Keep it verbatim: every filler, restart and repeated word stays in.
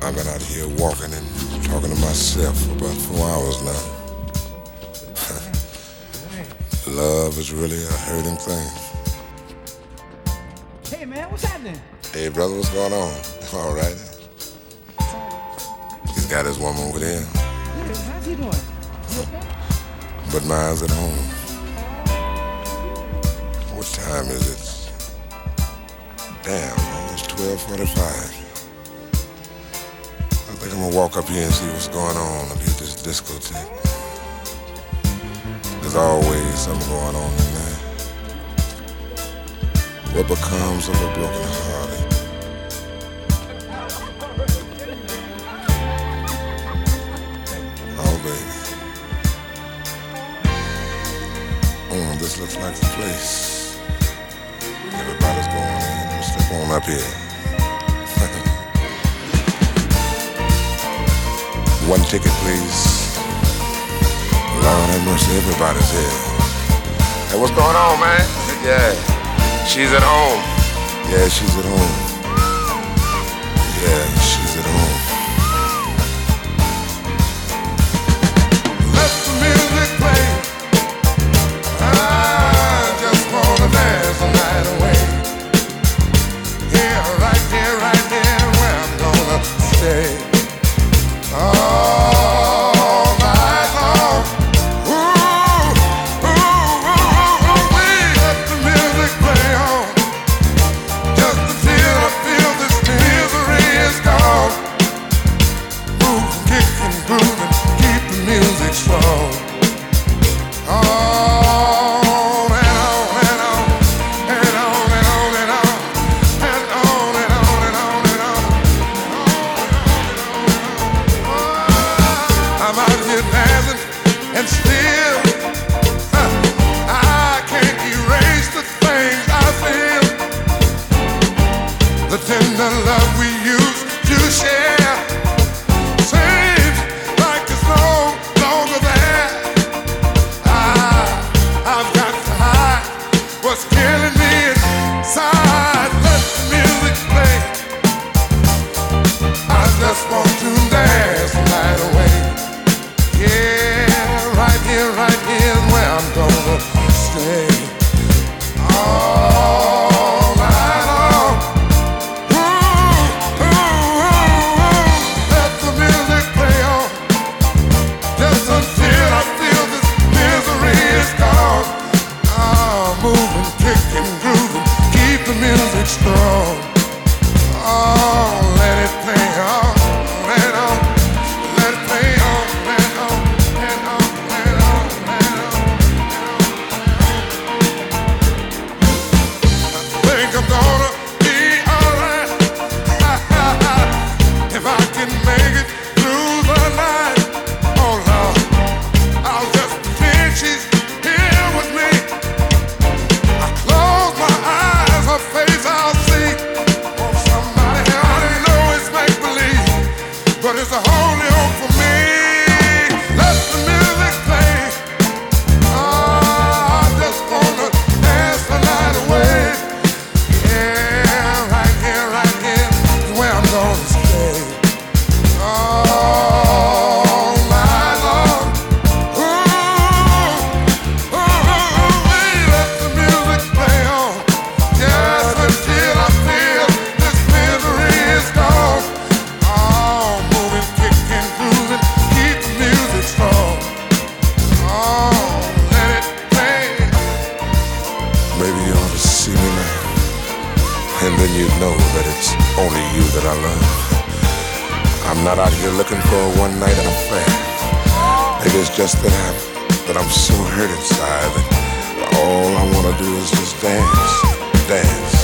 I've been out here walking and talking to myself for about four hours now. Love is really a hurting thing. Hey man, what's happening? Hey brother, what's going on? All right. He's got his woman with him. Hey, how's he doing? You okay? But mine's at home. What time is it? Damn, almost twelve forty-five. I think I'm gonna walk up here and see what's going on up here at this discotheque. There's always something going on in there. What becomes of a broken hearted? Oh, baby. Mm, this looks like the place. Everybody's going in. Let's step on up here. One ticket, please. Lord have mercy, everybody's here. Hey, what's going on, man? Yeah. She's at home. Yeah, she's at home. Yeah, she's at home. Let the music play. I just wanna dance the night away. Here, right here, right here, where I'm gonna stay. All night long. Ooh, ooh, ooh, ooh, ooh, wee. Let the music play on. Just until I feel this misery is gone. Move, kick and groove and keep the music strong. On and on and on and on and on and on and on and on and on and on. I'm out here dancing and still huh, I can't erase the things I feel. The tender love we used to share seems like it's no longer there. I, I've got to hide what's killing me inside. Let the music play. I just want to dance the night away. Yeah, right here, right here is where I'm gonna stay. All night long. Ooh, ooh, ooh, ooh. Let the music play on. Just until I feel this misery is gone. Oh, moving, kicking, grooving, keep the music strong. Oh, let it play on, let on, let it play on, let on, let on, let on, let on. I think I'm gonna be alright if I can make it through the night. Oh Lord, I'll just pretend she's here with me. I close my eyes, her face I'll see. Want somebody I already know it's make believe, but it's a holy hope for me. Let the music play. Oh, I just wanna dance the night away. Yeah, right here, right here is where I'm gonna stay. All night long. Ooh, ooh, ooh, ooh, wee. Let the music play on. Just until I feel this misery is gone. Oh, moving, kicking, grooving, keep the music strong. Oh, let it play. Maybe you ought to see me now, and then you'd know that it's only you that I love. I'm not out here looking for a one-night affair. Maybe it's just that I'm, that I'm so hurt inside that all I wanna do is just dance, dance.